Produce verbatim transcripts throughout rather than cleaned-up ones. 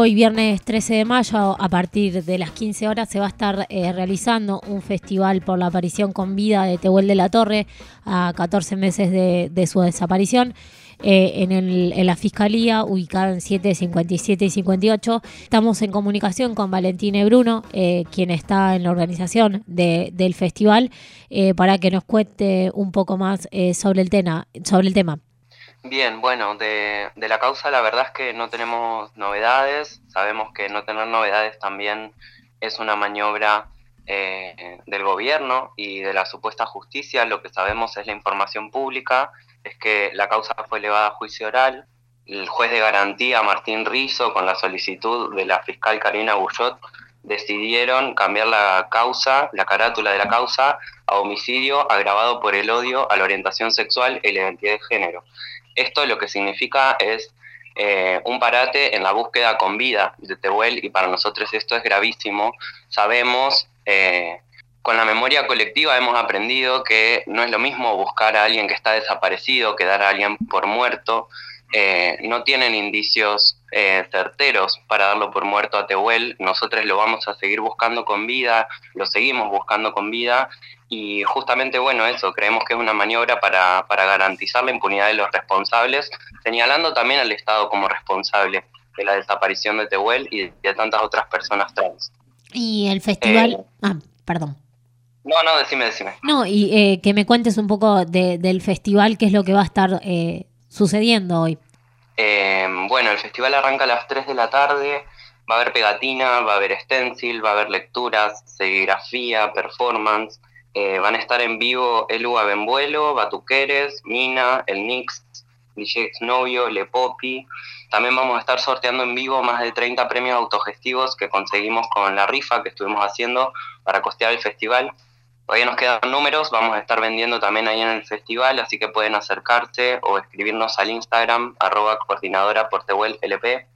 hoy, viernes trece de mayo, a partir de las quince horas, se va a estar eh, realizando un festival por la aparición con vida de Tehuel de la Torre, a catorce meses de, de su desaparición, eh, en, el, en la Fiscalía, ubicada en siete, cincuenta y siete y cincuenta y ocho. Estamos en comunicación con Valentina Bruno, eh, quien está en la organización de, del festival, eh, para que nos cuente un poco más eh, sobre el tema, sobre el tema. Bien, bueno, de, de la causa la verdad es que no tenemos novedades. Sabemos que no tener novedades también es una maniobra eh, del gobierno y de la supuesta justicia. Lo que sabemos es la información pública, es que la causa fue elevada a juicio oral. El juez de garantía, Martín Rizzo, con la solicitud de la fiscal Karina Bullot, decidieron cambiar la causa, la carátula de la causa, a homicidio agravado por el odio a la orientación sexual y la identidad de género. Esto lo que significa es eh, un parate en la búsqueda con vida de Tehuel, y para nosotros esto es gravísimo. Sabemos, eh, con la memoria colectiva hemos aprendido que no es lo mismo buscar a alguien que está desaparecido que dar a alguien por muerto. Eh, no tienen indicios eh, certeros para darlo por muerto a Tehuel. Nosotros lo vamos a seguir buscando con vida, lo seguimos buscando con vida, y justamente, bueno, eso, creemos que es una maniobra para, para garantizar la impunidad de los responsables, señalando también al Estado como responsable de la desaparición de Tehuel y de tantas otras personas trans. Y el festival... Eh, ah, perdón. No, no, decime, decime. No, y eh, que me cuentes un poco de, del festival, qué es lo que va a estar eh, sucediendo hoy. Eh, bueno, el festival arranca a las tres de la tarde, va a haber pegatina, va a haber stencil, va a haber lecturas, serigrafía, performance. Eh, van a estar en vivo Elu Abenvuelo, Batuqueres, Mina, El Nix, D J Exnovio, Le Popi. También vamos a estar sorteando en vivo más de treinta premios autogestivos que conseguimos con la rifa que estuvimos haciendo para costear el festival. Todavía nos quedan números, vamos a estar vendiendo también ahí en el festival, así que pueden acercarse o escribirnos al Instagram, arroba coordinadora por Tehuel L P.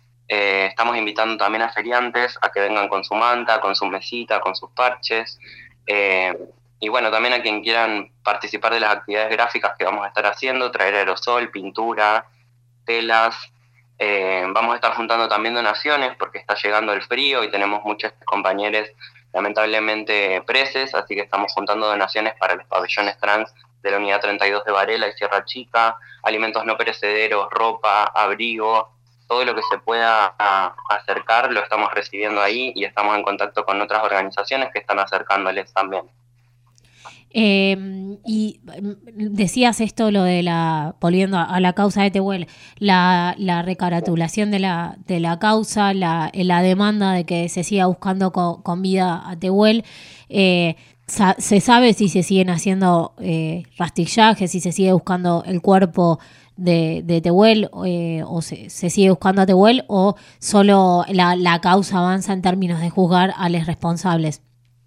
Eh, estamos invitando también a feriantes a que vengan con su manta, con su mesita, con sus parches. Eh, y bueno, también a quien quieran participar de las actividades gráficas que vamos a estar haciendo, traer aerosol, pintura, telas. Eh, vamos a estar juntando también donaciones porque está llegando el frío y tenemos muchos compañeros lamentablemente presos, así que estamos juntando donaciones para los pabellones trans de la Unidad treinta y dos de Varela y Sierra Chica, alimentos no perecederos, ropa, abrigo, todo lo que se pueda a, acercar lo estamos recibiendo ahí, y estamos en contacto con otras organizaciones que están acercándoles también. Eh, y decías esto, lo de la, volviendo a la causa de Tehuel, la, la recaratulación de la, de la causa, la, la demanda de que se siga buscando con, con vida a Tehuel. Eh, sa, ¿Se sabe si se siguen haciendo eh, rastrillajes, si se sigue buscando el cuerpo de, de Tehuel, eh, o se, se sigue buscando a Tehuel, o solo la, la causa avanza en términos de juzgar a los responsables?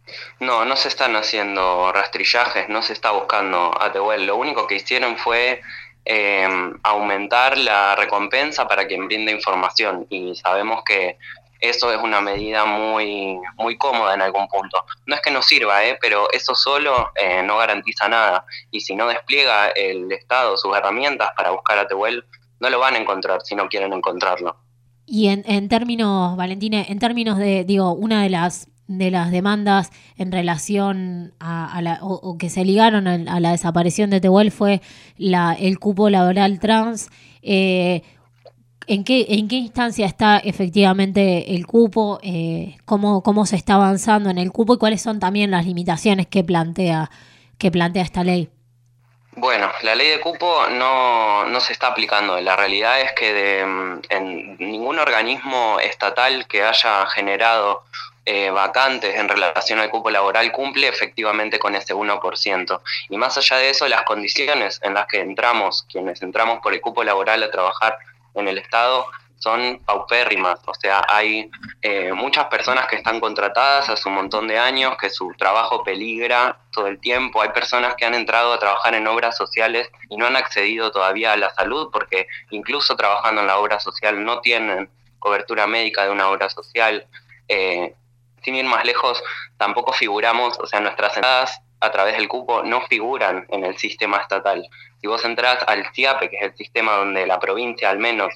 No, no se están haciendo rastrillajes, no se está buscando a Tehuel. Lo único que hicieron fue eh, aumentar la recompensa para quien brinde información, y sabemos que eso es una medida muy, muy cómoda en algún punto. No es que no sirva, ¿eh? Pero eso solo eh, no garantiza nada, y si no despliega el Estado sus herramientas para buscar a Tehuel, no lo van a encontrar si no quieren encontrarlo. Y en, en términos, Valentina, en términos de, digo, una de las de las demandas en relación a, a la, o, o que se ligaron a, a la desaparición de Tehuel fue la, el cupo laboral trans. Eh, ¿en qué, en qué instancia está efectivamente el cupo? Eh, ¿cómo, cómo se está avanzando en el cupo y cuáles son también las limitaciones que plantea, que plantea esta ley? Bueno, la ley de cupo no, no se está aplicando. La realidad es que de, en ningún organismo estatal que haya generado Eh, vacantes en relación al cupo laboral cumple efectivamente con ese uno por ciento. Y más allá de eso, las condiciones en las que entramos, quienes entramos por el cupo laboral a trabajar en el Estado, son paupérrimas. O sea, hay eh, muchas personas que están contratadas hace un montón de años, que su trabajo peligra todo el tiempo. Hay personas que han entrado a trabajar en obras sociales y no han accedido todavía a la salud, porque incluso trabajando en la obra social no tienen cobertura médica de una obra social. Eh, Sin ir más lejos, tampoco figuramos, o sea, nuestras entradas a través del cupo no figuran en el sistema estatal. Si vos entrás al C I A P E, que es el sistema donde la provincia al menos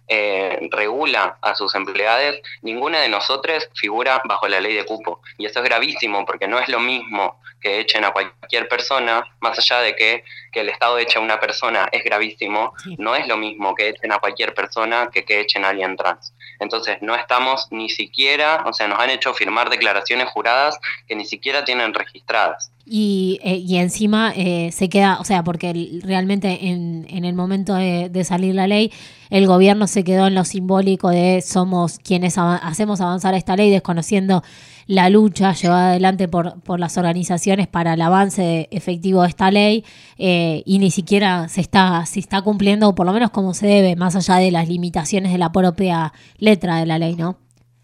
eh, regula a sus empleados, ninguna de nosotros figura bajo la ley de cupo. Y eso es gravísimo porque no es lo mismo que echen a cualquier persona, más allá de que, que el Estado eche a una persona es gravísimo, Sí. no es lo mismo que echen a cualquier persona que que echen a alguien trans. Entonces no estamos ni siquiera, o sea, nos han hecho firmar declaraciones juradas que ni siquiera tienen registradas. Y, eh, y encima eh, se queda, o sea, porque el- realmente en, en el momento de, de salir la ley, el gobierno se quedó en lo simbólico de somos quienes ava- hacemos avanzar esta ley, desconociendo la lucha llevada adelante por, por las organizaciones para el avance efectivo de esta ley, eh, y ni siquiera se está, se está cumpliendo, por lo menos como se debe, más allá de las limitaciones de la propia letra de la ley, ¿no?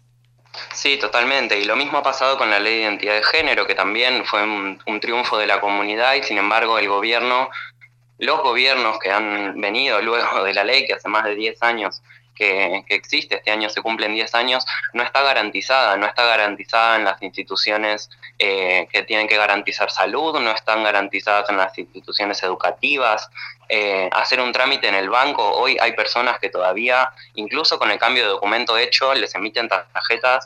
Sí, totalmente. Y lo mismo ha pasado con la ley de identidad de género, que también fue un, un triunfo de la comunidad y sin embargo el gobierno, los gobiernos que han venido luego de la ley, que hace más de diez años que, que existe, este año se cumplen diez años, no está garantizada, no está garantizada en las instituciones eh, que tienen que garantizar salud, no están garantizadas en las instituciones educativas. Eh, hacer un trámite en el banco, hoy hay personas que todavía, incluso con el cambio de documento hecho, les emiten tarjetas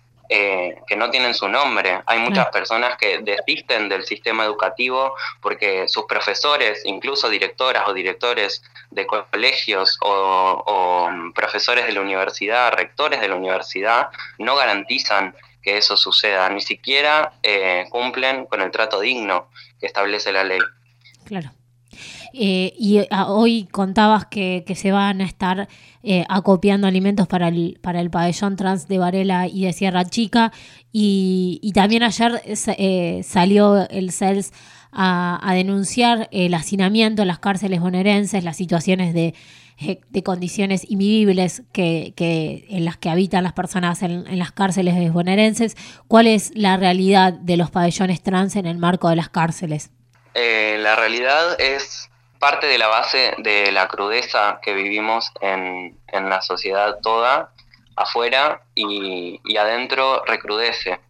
eh, que no tienen su nombre. Hay muchas Claro. personas que desisten del sistema educativo porque sus profesores, incluso directoras o directores de colegios o, o profesores de la universidad, rectores de la universidad, no garantizan que eso suceda, ni siquiera eh, cumplen con el trato digno que establece la ley. Claro. Eh, y a, hoy contabas que, que se van a estar eh, acopiando alimentos para el, para el pabellón trans de Varela y de Sierra Chica. Y, y también ayer eh, salió el C E L S a, a denunciar el hacinamiento en las cárceles bonaerenses, las situaciones de, de condiciones invivibles que, que, en las que habitan las personas en, en las cárceles bonaerenses. ¿Cuál es la realidad de los pabellones trans en el marco de las cárceles? Eh, la realidad es parte de la base de la crudeza que vivimos en, en la sociedad toda, afuera y, y adentro recrudece.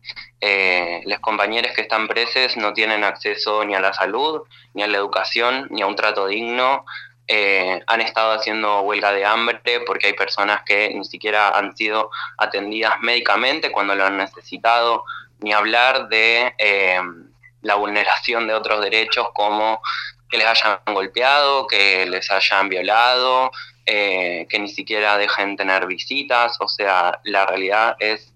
Eh, los compañeros que están presos no tienen acceso ni a la salud, ni a la educación, ni a un trato digno. Eh, han estado haciendo huelga de hambre porque hay personas que ni siquiera han sido atendidas médicamente cuando lo han necesitado, ni hablar de eh, la vulneración de otros derechos como que les hayan golpeado, que les hayan violado, eh, que ni siquiera dejen tener visitas. O sea, la realidad es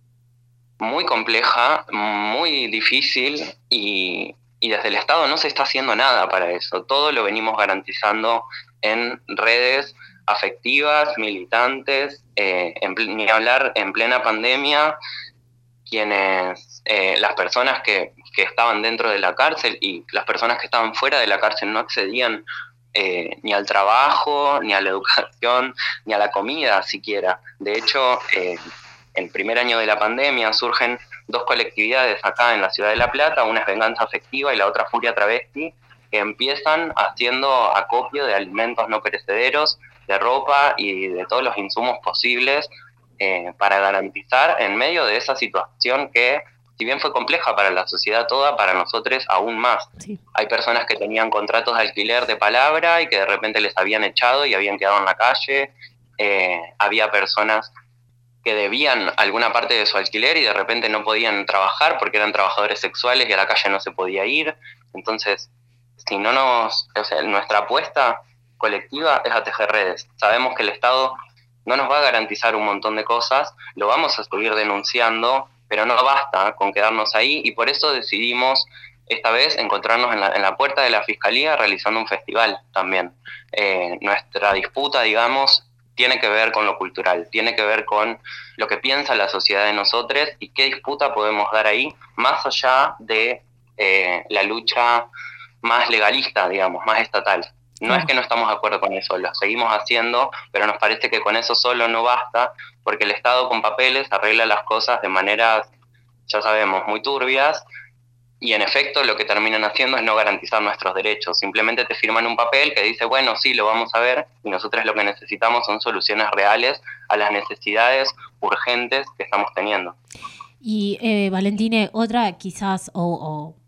muy compleja, muy difícil y, y desde el Estado no se está haciendo nada para eso. Todo lo venimos garantizando en redes afectivas, militantes, eh, en, ni hablar en plena pandemia, quienes, eh, las personas que, que estaban dentro de la cárcel y las personas que estaban fuera de la cárcel no accedían eh, ni al trabajo, ni a la educación, ni a la comida siquiera. De hecho, eh, el primer año de la pandemia surgen dos colectividades acá en la ciudad de La Plata, una es Venganza Afectiva y la otra Furia Travesti, que empiezan haciendo acopio de alimentos no perecederos, de ropa y de todos los insumos posibles eh, para garantizar en medio de esa situación que, si bien fue compleja para la sociedad toda, para nosotros aún más. Sí. Hay personas que tenían contratos de alquiler de palabra y que de repente les habían echado y habían quedado en la calle. Eh, había personas que debían alguna parte de su alquiler y de repente no podían trabajar porque eran trabajadores sexuales y a la calle no se podía ir. Entonces, si no nos, o sea, nuestra apuesta colectiva es a tejer redes. Sabemos que el Estado no nos va a garantizar un montón de cosas, lo vamos a seguir denunciando, pero no basta con quedarnos ahí y por eso decidimos esta vez encontrarnos en la, en la puerta de la Fiscalía realizando un festival también. Eh, nuestra disputa, digamos, tiene que ver con lo cultural, tiene que ver con lo que piensa la sociedad de nosotros y qué disputa podemos dar ahí, más allá de eh, la lucha más legalista, digamos, más estatal. No Claro. es que no estamos de acuerdo con eso, lo seguimos haciendo, pero nos parece que con eso solo no basta, porque el Estado con papeles arregla las cosas de maneras, ya sabemos, muy turbias, y en efecto lo que terminan haciendo es no garantizar nuestros derechos. Simplemente te firman un papel que dice, bueno, sí, lo vamos a ver, y nosotros lo que necesitamos son soluciones reales a las necesidades urgentes que estamos teniendo. Y eh, Valentine, otra quizás, o, o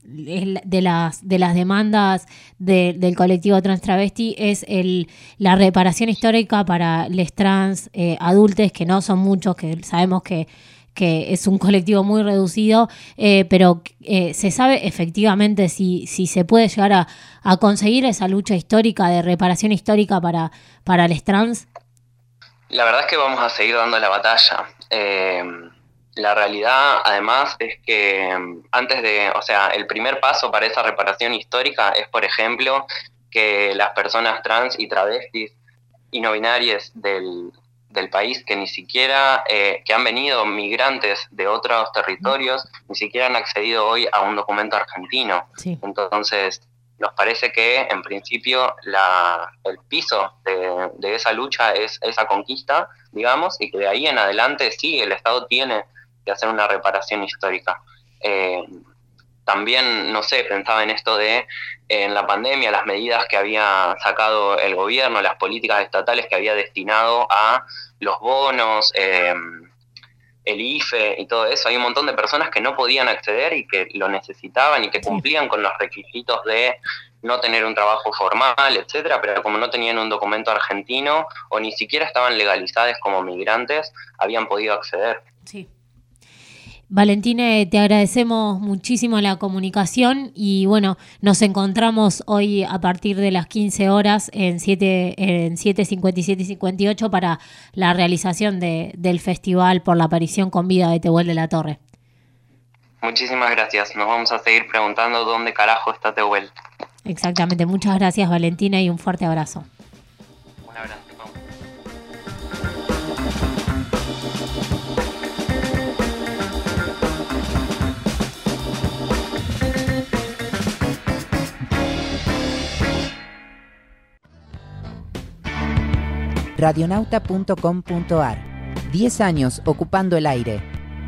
de las, de las demandas de, del colectivo trans travesti es el, la reparación histórica para les trans eh, adultos, que no son muchos, que sabemos que, que es un colectivo muy reducido, eh, pero eh, se sabe efectivamente si, si se puede llegar a, a conseguir esa lucha histórica de reparación histórica para, para les trans. La verdad es que vamos a seguir dando la batalla. Eh, la realidad, además, es que antes de, o sea, el primer paso para esa reparación histórica es, por ejemplo, que las personas trans y travestis y no binarias del, del país, que ni siquiera, eh, que han venido migrantes de otros territorios, ni siquiera han accedido hoy a un documento argentino. Sí. Entonces, nos parece que, en principio, la, el piso de, de esa lucha es esa conquista, digamos, y que de ahí en adelante sí, el Estado tiene que hacer una reparación histórica. Eh, también, no sé, pensaba en esto de, en la pandemia, las medidas que había sacado el gobierno, las políticas estatales que había destinado a los bonos, eh, el I F E y todo eso. Hay un montón de personas que no podían acceder y que lo necesitaban y que cumplían con los requisitos de no tener un trabajo formal, etcétera, pero como no tenían un documento argentino o ni siquiera estaban legalizados como migrantes, habían podido acceder. Sí. Valentine, te agradecemos muchísimo la comunicación y bueno, nos encontramos hoy a partir de las quince horas en siete, en siete cincuenta y siete y cincuenta y ocho para la realización de, del Festival por la Aparición con Vida de Tehuel de la Torre. Muchísimas gracias, nos vamos a seguir preguntando dónde carajo está Tehuel. Exactamente, muchas gracias Valentina y un fuerte abrazo. Un abrazo. radionauta punto com punto ar. diez años ocupando el aire.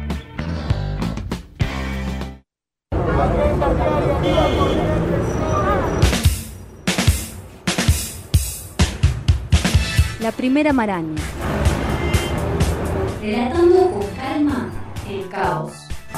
La primera maraña. Relatando con calma el caos.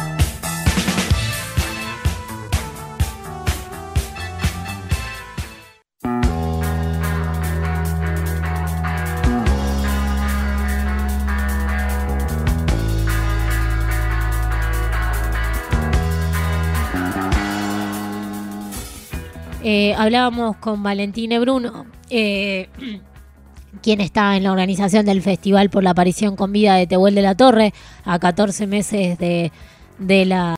Eh, hablábamos con Valentine Bruno, eh, quien está en la organización del Festival por la Aparición con Vida de Tehuel de la Torre, a catorce meses de, de la